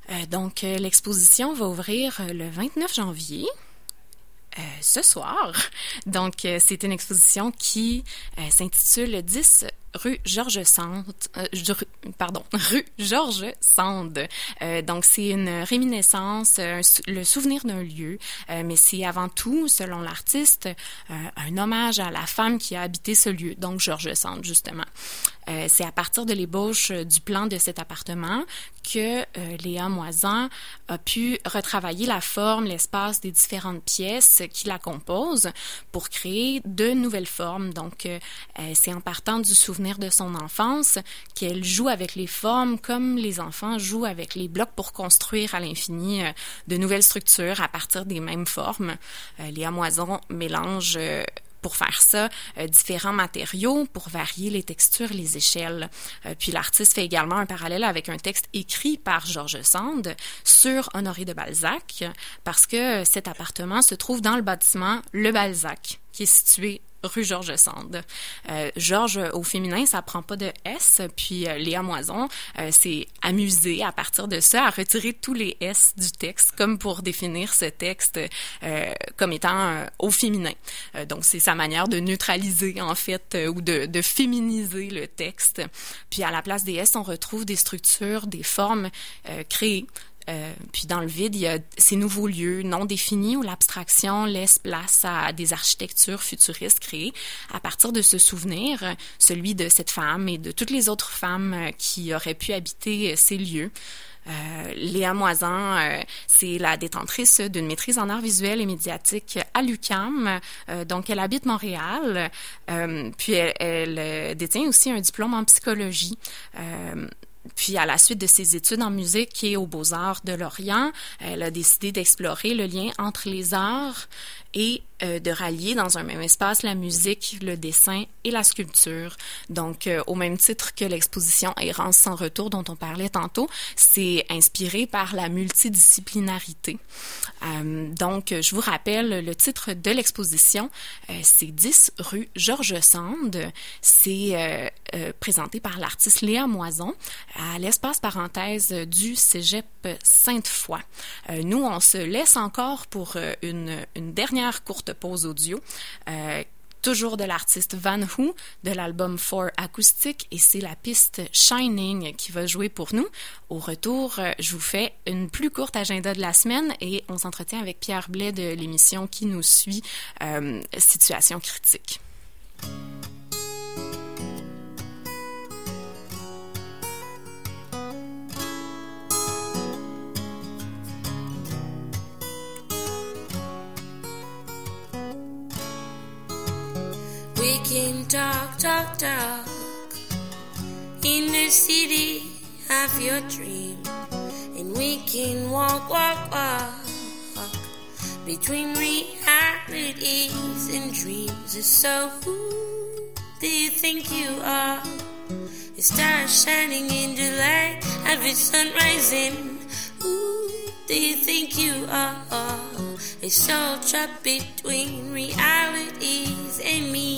Euh, donc, euh, l'exposition va ouvrir euh, le vingt-neuf janvier. Euh, ce soir. Donc, euh, c'est une exposition qui euh, s'intitule dix rue Georges Sand, euh, pardon, rue Georges Sand. Euh, donc, c'est une réminiscence, euh, le souvenir d'un lieu, euh, mais c'est avant tout, selon l'artiste, euh, un hommage à la femme qui a habité ce lieu, donc Georges Sand, justement. Euh, c'est à partir de l'ébauche du plan de cet appartement que euh, Léa Moisan a pu retravailler la forme, l'espace des différentes pièces qui la composent pour créer de nouvelles formes. Donc, euh, c'est en partant du souvenir de son enfance qu'elle joue avec les formes comme les enfants jouent avec les blocs pour construire à l'infini euh, de nouvelles structures à partir des mêmes formes. Euh, Léa Moisan mélange euh, pour faire ça, euh, différents matériaux pour varier les textures, les échelles. Euh, puis l'artiste fait également un parallèle avec un texte écrit par Georges Sand sur Honoré de Balzac, parce que cet appartement se trouve dans le bâtiment Le Balzac, qui est situé rue Georges Sand. Euh, Georges, au féminin, ça prend pas de S, puis euh, Léa Moisan euh, s'est amusée à partir de ça à retirer tous les S du texte, comme pour définir ce texte euh, comme étant euh, au féminin. Euh, donc, c'est sa manière de neutraliser, en fait, euh, ou de, de féminiser le texte. Puis, à la place des S, on retrouve des structures, des formes euh, créées. Euh, puis dans le vide, il y a ces nouveaux lieux non définis où l'abstraction laisse place à des architectures futuristes créées à partir de ce souvenir, celui de cette femme et de toutes les autres femmes qui auraient pu habiter ces lieux. Euh, Léa Moisan, euh, c'est la détentrice d'une maîtrise en arts visuels et médiatiques à l'U Q A M. Euh, donc, elle habite Montréal. Euh, puis, elle, elle détient aussi un diplôme en psychologie. Euh, Puis, à la suite de ses études en musique et aux Beaux-Arts de Lorient, elle a décidé d'explorer le lien entre les arts et euh, de rallier dans un même espace la musique, le dessin et la sculpture. Donc, euh, au même titre que l'exposition Errance sans retour dont on parlait tantôt, c'est inspiré par la multidisciplinarité. Euh, donc, je vous rappelle le titre de l'exposition, euh, c'est dix rue Georges Sand. C'est euh, euh, présenté par l'artiste Léa Moisan à l'espace parenthèse du Cégep Sainte-Foy. Euh, nous, on se laisse encore pour euh, une, une dernière courte pause audio, euh, toujours de l'artiste Van Who, de l'album Four acoustique, et c'est la piste Shining qui va jouer pour nous. Au retour, euh, je vous fais une plus courte agenda de la semaine et on s'entretient avec Pierre Blais de l'émission Qui nous suit, euh, Situation critique. We can talk, talk, talk in the city of your dream, and we can walk, walk, walk between realities and dreams. So who do you think you are? A star shining in the light of the sun rising. Who do you think you are? A soul trapped between realities and me.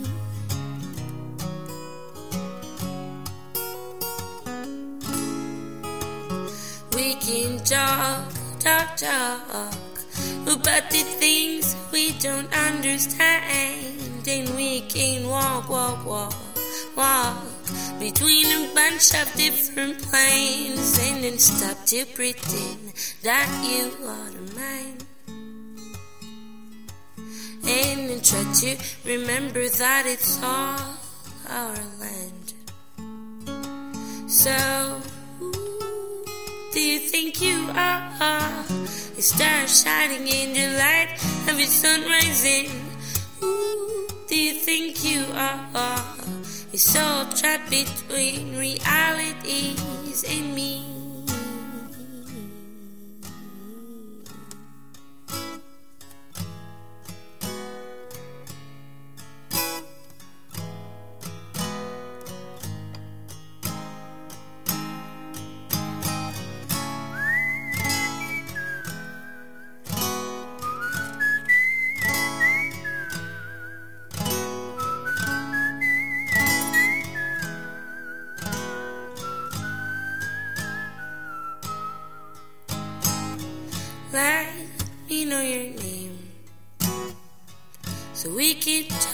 We can talk, talk, talk about the things we don't understand, and we can walk, walk, walk, walk between a bunch of different planes, and then stop to pretend that you are mine. And then try to remember that it's all our land. So, who do you think you are? A star shining in the light of the sun rising. Who do you think you are? A soul trapped between realities and me.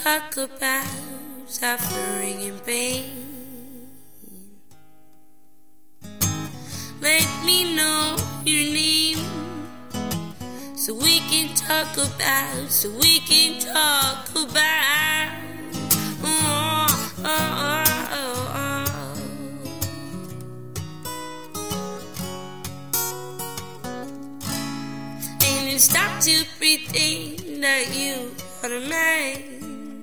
talk about suffering and pain. Let me know your name, so we can talk about, so we can talk about. Oh, oh, oh, oh, oh. And then stop to pretend that you are the man,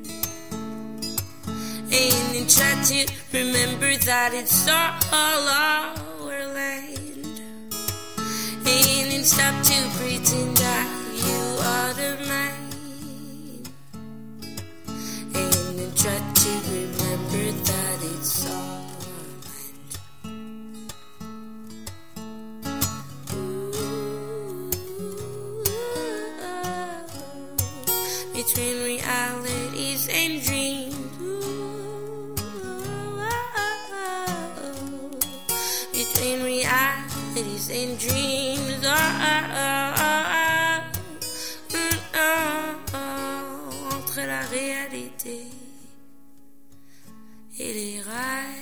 and then try to remember that it's all our land. And then stop to pretend that you are the man, and then try to remember that it's all our land. Ooh, between realities and dreams. Between realities and dreams, oh, oh, oh, oh, oh, oh, entre la réalité et les rêves.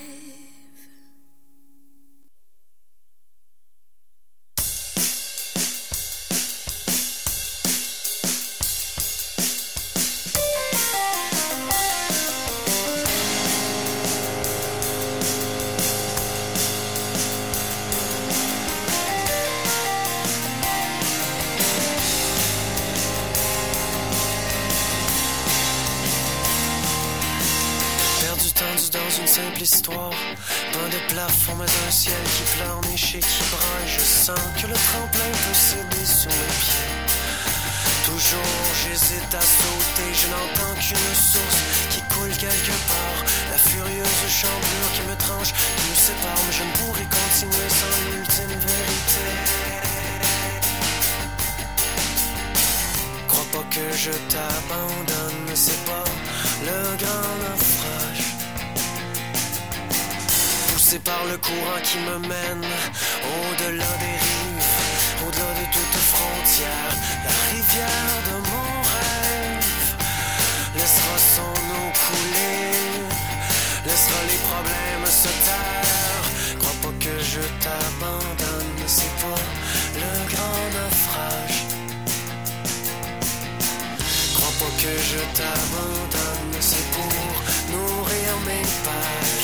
Simple histoire, pas de plafond mais un ciel qui pleure, niché qui braille. Je sens que le tremplin peut céder sous mes pieds. Toujours j'hésite à sauter, je n'entends qu'une source qui coule quelque part. La furieuse chambrure qui me tranche, qui nous sépare, mais je ne pourrai continuer sans l'ultime vérité. Crois pas que je t'abandonne, c'est pas le grand naufrage. C'est par le courant qui me mène au-delà des rives, au-delà de toute frontière. La rivière de mon rêve laissera son eau couler, laissera les problèmes se taire. Crois pas que je t'abandonne, c'est pas le grand naufrage. Crois pas que je t'abandonne, c'est pour nourrir mes pages.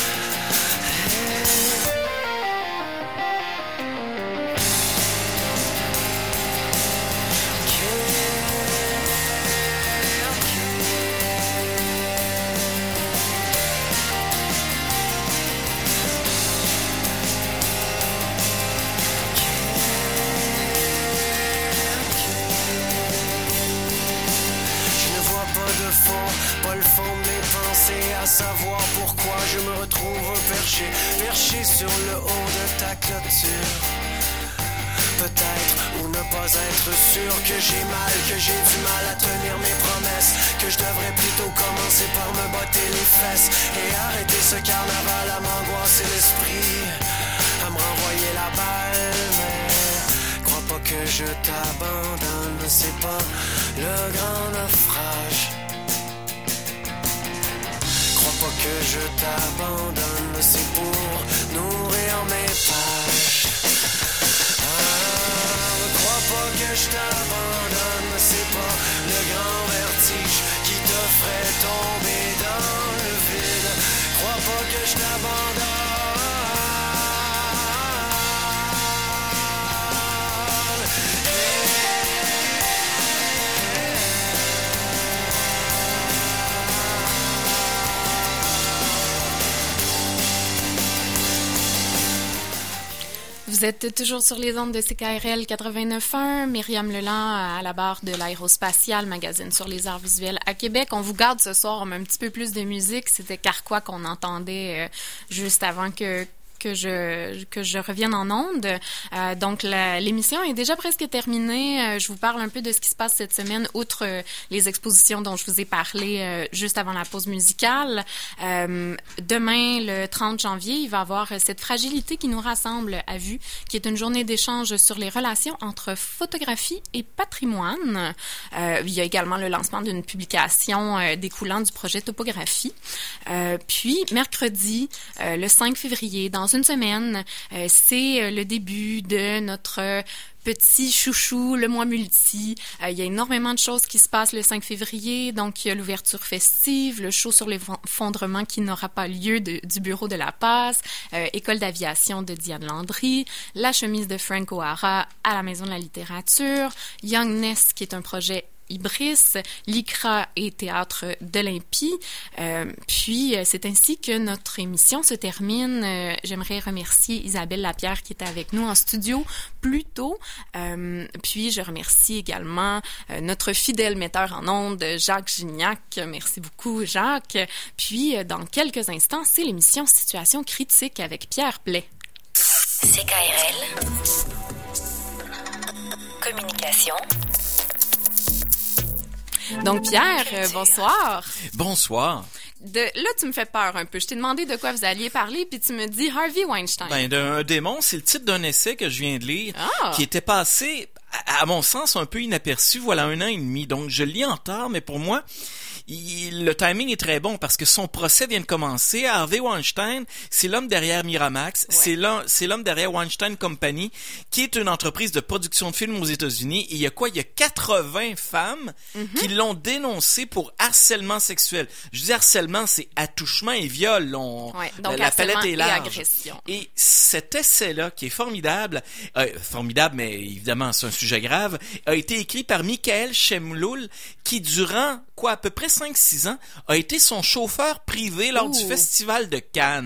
Pas le fond de mes pensées, à savoir pourquoi je me retrouve perché, perché sur le haut de ta clôture. Peut-être ou ne pas être sûr que j'ai mal, que j'ai du mal à tenir mes promesses, que je devrais plutôt commencer par me botter les fesses et arrêter ce carnaval à m'angoisser l'esprit, à me renvoyer la balle. Mais crois pas que je t'abandonne, c'est pas le grand naufrage. Crois pas que je t'abandonne, c'est pour nourrir mes pages. Ah, ne crois pas que je t'abandonne, c'est pas le grand vertige qui te ferait tomber dans le vide. Crois pas que je t'abandonne. Vous êtes toujours sur les ondes de C K R L quatre-vingt-neuf point un. Myriam Leland à la barre de l'Aérospatiale, magazine sur les arts visuels à Québec. On vous garde ce soir un petit peu plus de musique. C'était Carquois qu'on entendait euh, juste avant que que je que je revienne en onde. Euh, donc, la, l'émission est déjà presque terminée. Euh, je vous parle un peu de ce qui se passe cette semaine, outre euh, les expositions dont je vous ai parlé euh, juste avant la pause musicale. Euh, demain, le trente janvier, il va y avoir cette fragilité qui nous rassemble à vue, qui est une journée d'échange sur les relations entre photographie et patrimoine. Euh, il y a également le lancement d'une publication euh, découlant du projet Topographie. Euh, puis, mercredi, euh, le cinq février, dans une semaine, euh, c'est euh, le début de notre petit chouchou, le mois multi. Euh, il y a énormément de choses qui se passent le cinq février. Donc, il y a l'ouverture festive, le show sur l'effondrement qui n'aura pas lieu de, du bureau de la passe, euh, école d'aviation de Diane Landry, la chemise de Frank O'Hara à la Maison de la littérature, Youngness, qui est un projet Ibris, l'I C R A et Théâtre de l'Impie. Euh, puis, c'est ainsi que notre émission se termine. Euh, j'aimerais remercier Isabelle Lapierre qui était avec nous en studio plus tôt. Euh, puis, je remercie également euh, notre fidèle metteur en ondes, Jacques Gignac. Merci beaucoup, Jacques. Puis, dans quelques instants, c'est l'émission Situation critique avec Pierre Blais. C K R L. Communication. Donc, Pierre, euh, bonsoir. Bonsoir. De, là, tu me fais peur un peu. Je t'ai demandé de quoi vous alliez parler, puis tu me dis Harvey Weinstein. Ben, d'un démon, c'est le titre d'un essai que je viens de lire, ah. qui était passé, à, à mon sens, un peu inaperçu, voilà un an et demi. Donc, je le lis en retard, mais pour moi, il, le timing est très bon parce que son procès vient de commencer. Harvey Weinstein, c'est l'homme derrière Miramax, ouais. c'est l'homme, c'est l'homme derrière Weinstein Company, qui est une entreprise de production de films aux États-Unis. Et il y a quoi? Il y a quatre-vingts femmes mm-hmm. qui l'ont dénoncé pour harcèlement sexuel. Je dis harcèlement, c'est attouchement et viol. On, ouais, donc la palette est large. Et agression. Et cet essai-là, qui est formidable, euh, formidable, mais évidemment, c'est un sujet grave, a été écrit par Michael Chemloul, qui durant, quoi, à peu près cinq six ans, a été son chauffeur privé lors Ouh. du Festival de Cannes.